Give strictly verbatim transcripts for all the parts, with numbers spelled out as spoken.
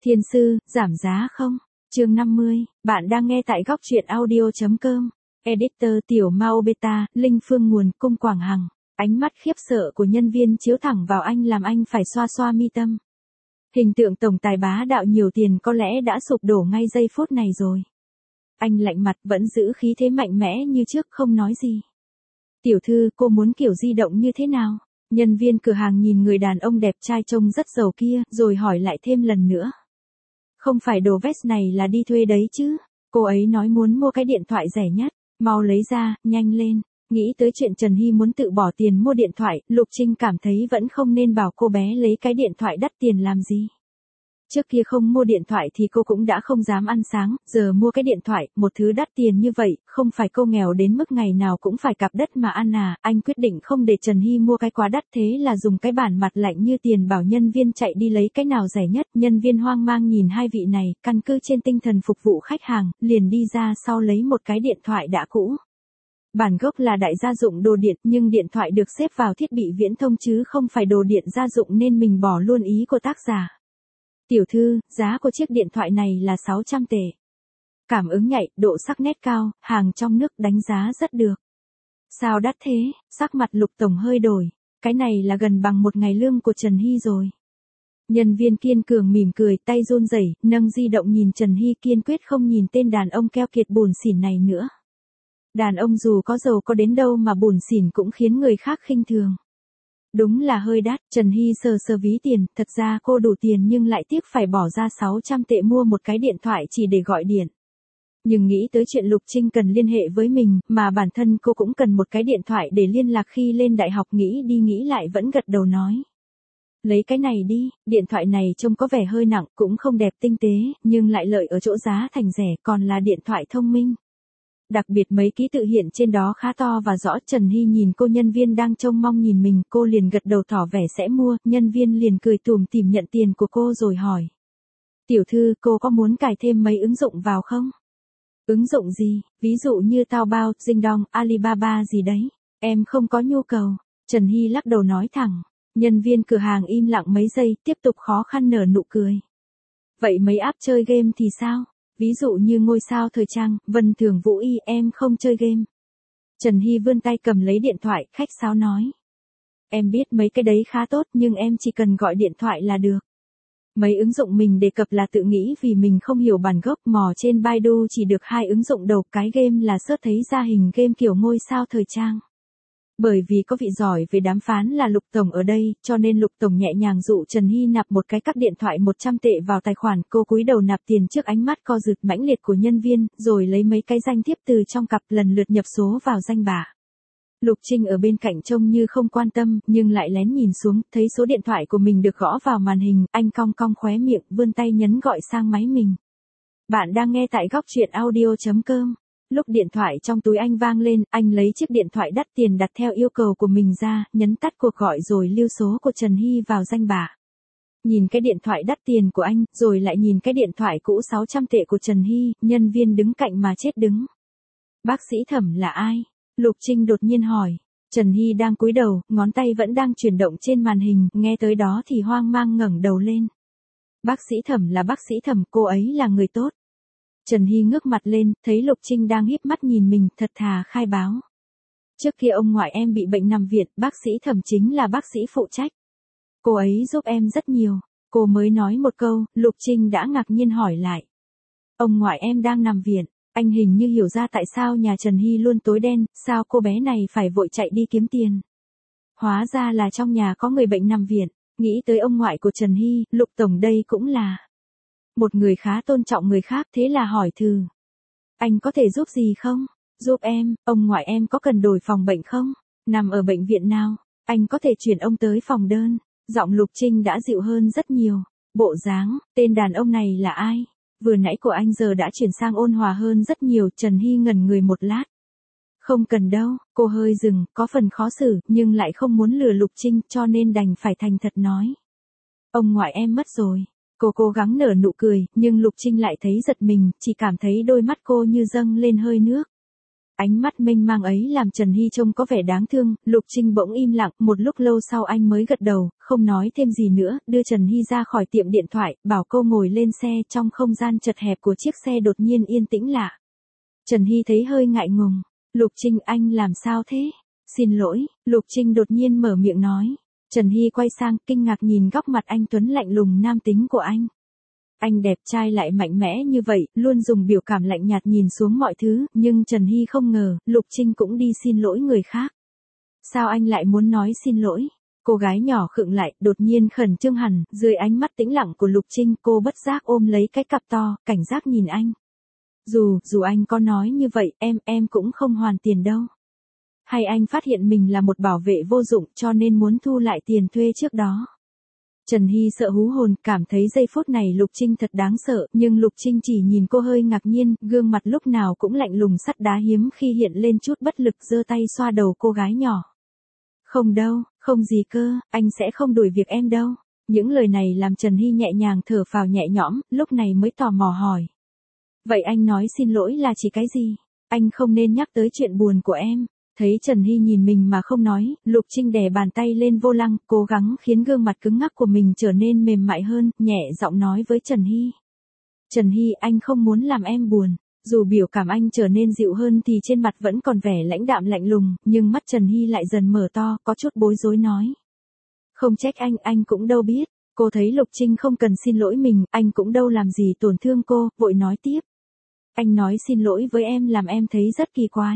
Thiên sư, giảm giá không? Chương năm mươi, bạn đang nghe tại góc truyện audio chấm com. Editor Tiểu Mao Beta, Linh Phương nguồn Cung Quảng Hằng. Ánh mắt khiếp sợ của nhân viên chiếu thẳng vào anh làm anh phải xoa xoa mi tâm. Hình tượng tổng tài bá đạo nhiều tiền có lẽ đã sụp đổ ngay giây phút này rồi. Anh lạnh mặt vẫn giữ khí thế mạnh mẽ như trước không nói gì. Tiểu thư, cô muốn kiểu di động như thế nào? Nhân viên cửa hàng nhìn người đàn ông đẹp trai trông rất giàu kia, rồi hỏi lại thêm lần nữa. Không phải đồ vest này là đi thuê đấy chứ? Cô ấy nói muốn mua cái điện thoại rẻ nhất, mau lấy ra, nhanh lên. Nghĩ tới chuyện Trần Hy muốn tự bỏ tiền mua điện thoại, Lục Trinh cảm thấy vẫn không nên bảo cô bé lấy cái điện thoại đắt tiền làm gì. Trước kia không mua điện thoại thì cô cũng đã không dám ăn sáng, giờ mua cái điện thoại, một thứ đắt tiền như vậy, không phải cô nghèo đến mức ngày nào cũng phải cặp đất mà ăn à, anh quyết định không để Trần Hy mua cái quá đắt, thế là dùng cái bản mặt lạnh như tiền bảo nhân viên chạy đi lấy cái nào rẻ nhất. Nhân viên hoang mang nhìn hai vị này, căn cứ trên tinh thần phục vụ khách hàng, liền đi ra sau lấy một cái điện thoại đã cũ. Bản gốc là đại gia dụng đồ điện, nhưng điện thoại được xếp vào thiết bị viễn thông chứ không phải đồ điện gia dụng nên mình bỏ luôn ý của tác giả. Tiểu thư, giá của chiếc điện thoại này là sáu trăm tệ. Cảm ứng nhạy, độ sắc nét cao, hàng trong nước đánh giá rất được. Sao đắt thế? Sắc mặt Lục tổng hơi đổi. Cái này là gần bằng một ngày lương của Trần Hy rồi. Nhân viên kiên cường mỉm cười, tay run rẩy, nâng di động nhìn Trần Hy kiên quyết không nhìn tên đàn ông keo kiệt buồn xỉn này nữa. Đàn ông dù có giàu có đến đâu mà buồn xỉn cũng khiến người khác khinh thường. Đúng là hơi đắt, Trần Hy sờ sờ ví tiền, thật ra cô đủ tiền nhưng lại tiếc phải bỏ ra sáu trăm tệ mua một cái điện thoại chỉ để gọi điện. Nhưng nghĩ tới chuyện Lục Trinh cần liên hệ với mình, mà bản thân cô cũng cần một cái điện thoại để liên lạc khi lên đại học, nghĩ đi nghĩ lại vẫn gật đầu nói. Lấy cái này đi, điện thoại này trông có vẻ hơi nặng, cũng không đẹp tinh tế, nhưng lại lợi ở chỗ giá thành rẻ, còn là điện thoại thông minh. Đặc biệt mấy ký tự hiện trên đó khá to và rõ. Trần Hy nhìn cô nhân viên đang trông mong nhìn mình, cô liền gật đầu tỏ vẻ sẽ mua, nhân viên liền cười tủm tỉm nhận tiền của cô rồi hỏi. Tiểu thư, cô có muốn cài thêm mấy ứng dụng vào không? Ứng dụng gì, ví dụ như Taobao, Jingdong, Alibaba gì đấy? Em không có nhu cầu. Trần Hy lắc đầu nói thẳng. Nhân viên cửa hàng im lặng mấy giây, tiếp tục khó khăn nở nụ cười. Vậy mấy app chơi game thì sao? Ví dụ như Ngôi Sao Thời Trang, Vân Thường Vũ Y, em không chơi game. Trần Hy vươn tay cầm lấy điện thoại, khách sáo nói. Em biết mấy cái đấy khá tốt nhưng em chỉ cần gọi điện thoại là được. Mấy ứng dụng mình đề cập là tự nghĩ vì mình không hiểu bản gốc, mò trên Baidu chỉ được hai ứng dụng đầu, cái game là search thấy ra hình game kiểu Ngôi Sao Thời Trang. Bởi vì có vị giỏi về đàm phán là Lục tổng ở đây, cho nên Lục tổng nhẹ nhàng dụ Trần Hy nạp một cái cắp điện thoại một trăm tệ vào tài khoản, cô cúi đầu nạp tiền trước ánh mắt co rụt mãnh liệt của nhân viên, rồi lấy mấy cái danh thiếp từ trong cặp lần lượt nhập số vào danh bạ. Lục Trinh ở bên cạnh trông như không quan tâm, nhưng lại lén nhìn xuống, thấy số điện thoại của mình được gõ vào màn hình, anh cong cong khóe miệng, vươn tay nhấn gọi sang máy mình. Bạn đang nghe tại góc truyện audio chấm com. Lúc điện thoại trong túi anh vang lên, anh lấy chiếc điện thoại đắt tiền đặt theo yêu cầu của mình ra, nhấn tắt cuộc gọi rồi lưu số của Trần Hy vào danh bạ. Nhìn cái điện thoại đắt tiền của anh, rồi lại nhìn cái điện thoại cũ sáu trăm tệ của Trần Hy, nhân viên đứng cạnh mà chết đứng. Bác sĩ Thẩm là ai? Lục Trinh đột nhiên hỏi. Trần Hy đang cúi đầu, ngón tay vẫn đang chuyển động trên màn hình, nghe tới đó thì hoang mang ngẩng đầu lên. Bác sĩ Thẩm là bác sĩ Thẩm, cô ấy là người tốt. Trần Hy ngước mặt lên, thấy Lục Trinh đang híp mắt nhìn mình, thật thà khai báo. Trước kia ông ngoại em bị bệnh nằm viện, bác sĩ Thẩm chính là bác sĩ phụ trách. Cô ấy giúp em rất nhiều. Cô mới nói một câu, Lục Trinh đã ngạc nhiên hỏi lại. Ông ngoại em đang nằm viện, anh hình như hiểu ra tại sao nhà Trần Hy luôn tối đen, sao cô bé này phải vội chạy đi kiếm tiền. Hóa ra là trong nhà có người bệnh nằm viện, nghĩ tới ông ngoại của Trần Hy, Lục tổng đây cũng là một người khá tôn trọng người khác, thế là hỏi thử. Anh có thể giúp gì không? Giúp em, ông ngoại em có cần đổi phòng bệnh không? Nằm ở bệnh viện nào? Anh có thể chuyển ông tới phòng đơn. Giọng Lục Trinh đã dịu hơn rất nhiều. Bộ dáng, tên đàn ông này là ai? Vừa nãy của anh giờ đã chuyển sang ôn hòa hơn rất nhiều. Trần Hy ngẩn người một lát. Không cần đâu, cô hơi dừng, có phần khó xử, nhưng lại không muốn lừa Lục Trinh cho nên đành phải thành thật nói. Ông ngoại em mất rồi. Cô cố gắng nở nụ cười, nhưng Lục Trinh lại thấy giật mình, chỉ cảm thấy đôi mắt cô như dâng lên hơi nước. Ánh mắt mênh mang ấy làm Trần Hy trông có vẻ đáng thương, Lục Trinh bỗng im lặng, một lúc lâu sau anh mới gật đầu, không nói thêm gì nữa, đưa Trần Hy ra khỏi tiệm điện thoại, bảo cô ngồi lên xe. Trong không gian chật hẹp của chiếc xe đột nhiên yên tĩnh lạ. Trần Hy thấy hơi ngại ngùng. Lục Trinh, anh làm sao thế? Xin lỗi, Lục Trinh đột nhiên mở miệng nói. Trần Hy quay sang, kinh ngạc nhìn góc mặt anh tuấn lạnh lùng nam tính của anh. Anh đẹp trai lại mạnh mẽ như vậy, luôn dùng biểu cảm lạnh nhạt nhìn xuống mọi thứ, nhưng Trần Hy không ngờ, Lục Trinh cũng đi xin lỗi người khác. Sao anh lại muốn nói xin lỗi? Cô gái nhỏ khựng lại, đột nhiên khẩn trương hẳn, dưới ánh mắt tĩnh lặng của Lục Trinh, cô bất giác ôm lấy cái cặp to, cảnh giác nhìn anh. Dù, dù anh có nói như vậy, em, em cũng không hoàn tiền đâu. Hay anh phát hiện mình là một bảo vệ vô dụng cho nên muốn thu lại tiền thuê trước đó. Trần Hy sợ hú hồn, cảm thấy giây phút này Lục Trinh thật đáng sợ, nhưng Lục Trinh chỉ nhìn cô hơi ngạc nhiên, gương mặt lúc nào cũng lạnh lùng sắt đá hiếm khi hiện lên chút bất lực, giơ tay xoa đầu cô gái nhỏ. Không đâu, không gì cơ, anh sẽ không đuổi việc em đâu. Những lời này làm Trần Hy nhẹ nhàng thở phào nhẹ nhõm, lúc này mới tò mò hỏi. Vậy anh nói xin lỗi là chỉ cái gì? Anh không nên nhắc tới chuyện buồn của em. Thấy Trần Hy nhìn mình mà không nói, Lục Trinh đè bàn tay lên vô lăng, cố gắng khiến gương mặt cứng ngắc của mình trở nên mềm mại hơn, nhẹ giọng nói với Trần Hy. Trần Hy, anh không muốn làm em buồn. Dù biểu cảm anh trở nên dịu hơn thì trên mặt vẫn còn vẻ lãnh đạm lạnh lùng, nhưng mắt Trần Hy lại dần mở to, có chút bối rối nói. Không trách anh, anh cũng đâu biết. Cô thấy Lục Trinh không cần xin lỗi mình, anh cũng đâu làm gì tổn thương cô, vội nói tiếp. Anh nói xin lỗi với em làm em thấy rất kỳ quái.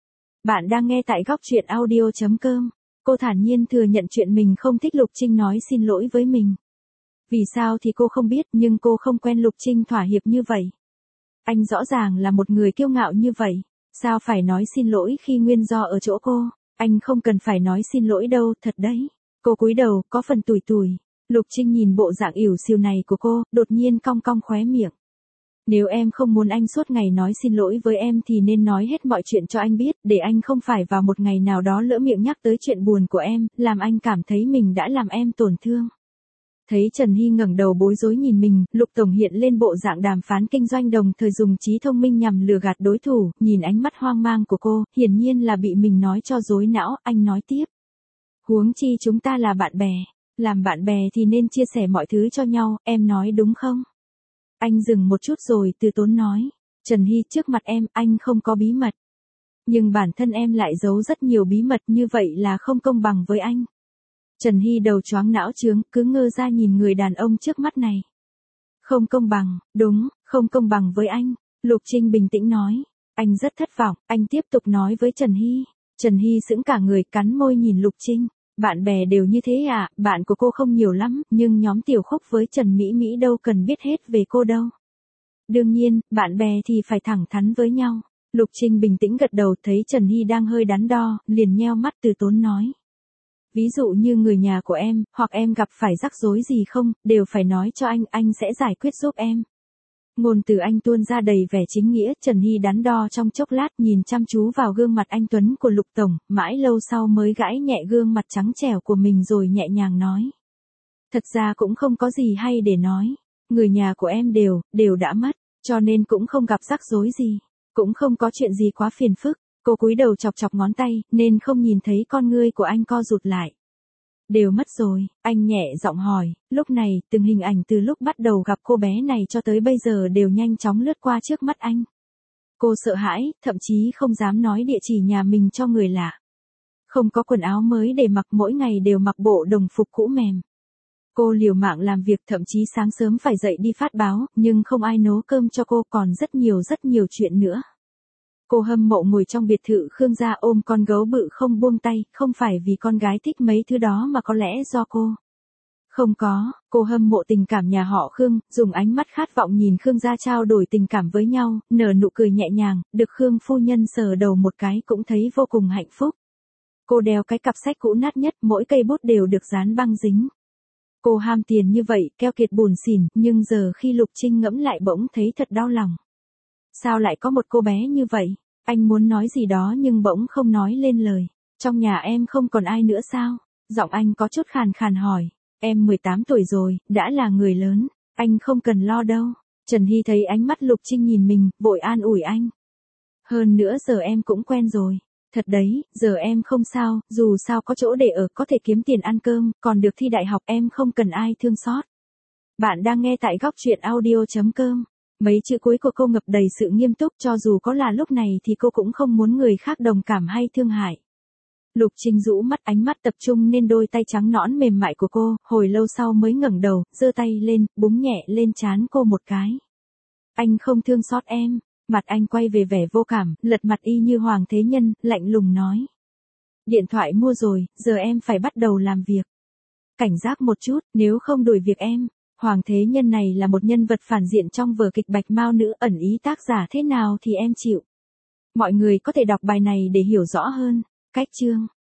Bạn đang nghe tại góc truyện audio chấm com. Cô thản nhiên thừa nhận chuyện mình không thích Lục Trinh nói xin lỗi với mình. Vì sao thì cô không biết, nhưng cô không quen Lục Trinh thỏa hiệp như vậy. Anh rõ ràng là một người kiêu ngạo như vậy. Sao phải nói xin lỗi khi nguyên do ở chỗ cô? Anh không cần phải nói xin lỗi đâu, thật đấy. Cô cúi đầu, có phần tủi tủi. Lục Trinh nhìn bộ dạng ỉu xìu này của cô, đột nhiên cong cong khóe miệng. Nếu em không muốn anh suốt ngày nói xin lỗi với em thì nên nói hết mọi chuyện cho anh biết, để anh không phải vào một ngày nào đó lỡ miệng nhắc tới chuyện buồn của em, làm anh cảm thấy mình đã làm em tổn thương. Thấy Trần Hy ngẩng đầu bối rối nhìn mình, Lục Tổng hiện lên bộ dạng đàm phán kinh doanh đồng thời dùng trí thông minh nhằm lừa gạt đối thủ, nhìn ánh mắt hoang mang của cô, hiển nhiên là bị mình nói cho rối não, anh nói tiếp. Huống chi chúng ta là bạn bè, làm bạn bè thì nên chia sẻ mọi thứ cho nhau, em nói đúng không? Anh dừng một chút rồi từ tốn nói. Trần Hy, trước mặt em, anh không có bí mật. Nhưng bản thân em lại giấu rất nhiều bí mật, như vậy là không công bằng với anh. Trần Hy đầu choáng não trướng, cứ ngơ ra nhìn người đàn ông trước mắt này. Không công bằng, đúng, không công bằng với anh. Lục Trinh bình tĩnh nói. Anh rất thất vọng, anh tiếp tục nói với Trần Hy. Trần Hy sững cả người, cắn môi nhìn Lục Trinh. Bạn bè đều như thế à, bạn của cô không nhiều lắm, nhưng nhóm Tiểu Khúc với Trần Mỹ Mỹ đâu cần biết hết về cô đâu. Đương nhiên, bạn bè thì phải thẳng thắn với nhau. Lục Trinh bình tĩnh gật đầu, thấy Trần Hy đang hơi đắn đo, liền nheo mắt từ tốn nói. Ví dụ như người nhà của em, hoặc em gặp phải rắc rối gì không, đều phải nói cho anh, anh sẽ giải quyết giúp em. Ngôn từ anh tuôn ra đầy vẻ chính nghĩa, Trần Hy đắn đo trong chốc lát nhìn chăm chú vào gương mặt anh tuấn của Lục Tổng, mãi lâu sau mới gãi nhẹ gương mặt trắng trẻo của mình rồi nhẹ nhàng nói. Thật ra cũng không có gì hay để nói, người nhà của em đều, đều đã mất, cho nên cũng không gặp rắc rối gì, cũng không có chuyện gì quá phiền phức. Cô cúi đầu chọc chọc ngón tay, nên không nhìn thấy con ngươi của anh co rụt lại. Đều mất rồi, anh nhẹ giọng hỏi, lúc này, từng hình ảnh từ lúc bắt đầu gặp cô bé này cho tới bây giờ đều nhanh chóng lướt qua trước mắt anh. Cô sợ hãi, thậm chí không dám nói địa chỉ nhà mình cho người lạ. Không có quần áo mới để mặc, mỗi ngày đều mặc bộ đồng phục cũ mềm. Cô liều mạng làm việc, thậm chí sáng sớm phải dậy đi phát báo, nhưng không ai nấu cơm cho cô, còn rất nhiều rất nhiều chuyện nữa. Cô hâm mộ ngồi trong biệt thự Khương gia ôm con gấu bự không buông tay, không phải vì con gái thích mấy thứ đó mà có lẽ do cô. Không có, cô hâm mộ tình cảm nhà họ Khương, dùng ánh mắt khát vọng nhìn Khương gia trao đổi tình cảm với nhau, nở nụ cười nhẹ nhàng, được Khương phu nhân sờ đầu một cái cũng thấy vô cùng hạnh phúc. Cô đeo cái cặp sách cũ nát nhất, mỗi cây bút đều được dán băng dính. Cô ham tiền như vậy, keo kiệt bùn xỉn, nhưng giờ khi Lục Trinh ngẫm lại bỗng thấy thật đau lòng. Sao lại có một cô bé như vậy? Anh muốn nói gì đó nhưng bỗng không nói lên lời. Trong nhà em không còn ai nữa sao? Giọng anh có chút khàn khàn hỏi. Em mười tám tuổi rồi, đã là người lớn, anh không cần lo đâu. Trần Hy thấy ánh mắt Lục Trinh nhìn mình, vội an ủi anh. Hơn nữa giờ em cũng quen rồi. Thật đấy, giờ em không sao, dù sao có chỗ để ở, có thể kiếm tiền ăn cơm, còn được thi đại học, em không cần ai thương xót. Bạn đang nghe tại góc truyện audio.com. Mấy chữ cuối của cô ngập đầy sự nghiêm túc, cho dù có là lúc này thì cô cũng không muốn người khác đồng cảm hay thương hại. Lục Trinh rũ mắt, ánh mắt tập trung lên đôi tay trắng nõn mềm mại của cô, hồi lâu sau mới ngẩng đầu, giơ tay lên, búng nhẹ lên trán cô một cái. Anh không thương xót em. Mặt anh quay về vẻ vô cảm, lật mặt y như Hoàng Thế Nhân, lạnh lùng nói. Điện thoại mua rồi, giờ em phải bắt đầu làm việc. Cảnh giác một chút, nếu không đuổi việc em. Hoàng Thế Nhân này là một nhân vật phản diện trong vở kịch Bạch Mao Nữ, ẩn ý tác giả thế nào thì em chịu. Mọi người có thể đọc bài này để hiểu rõ hơn. Cách chương.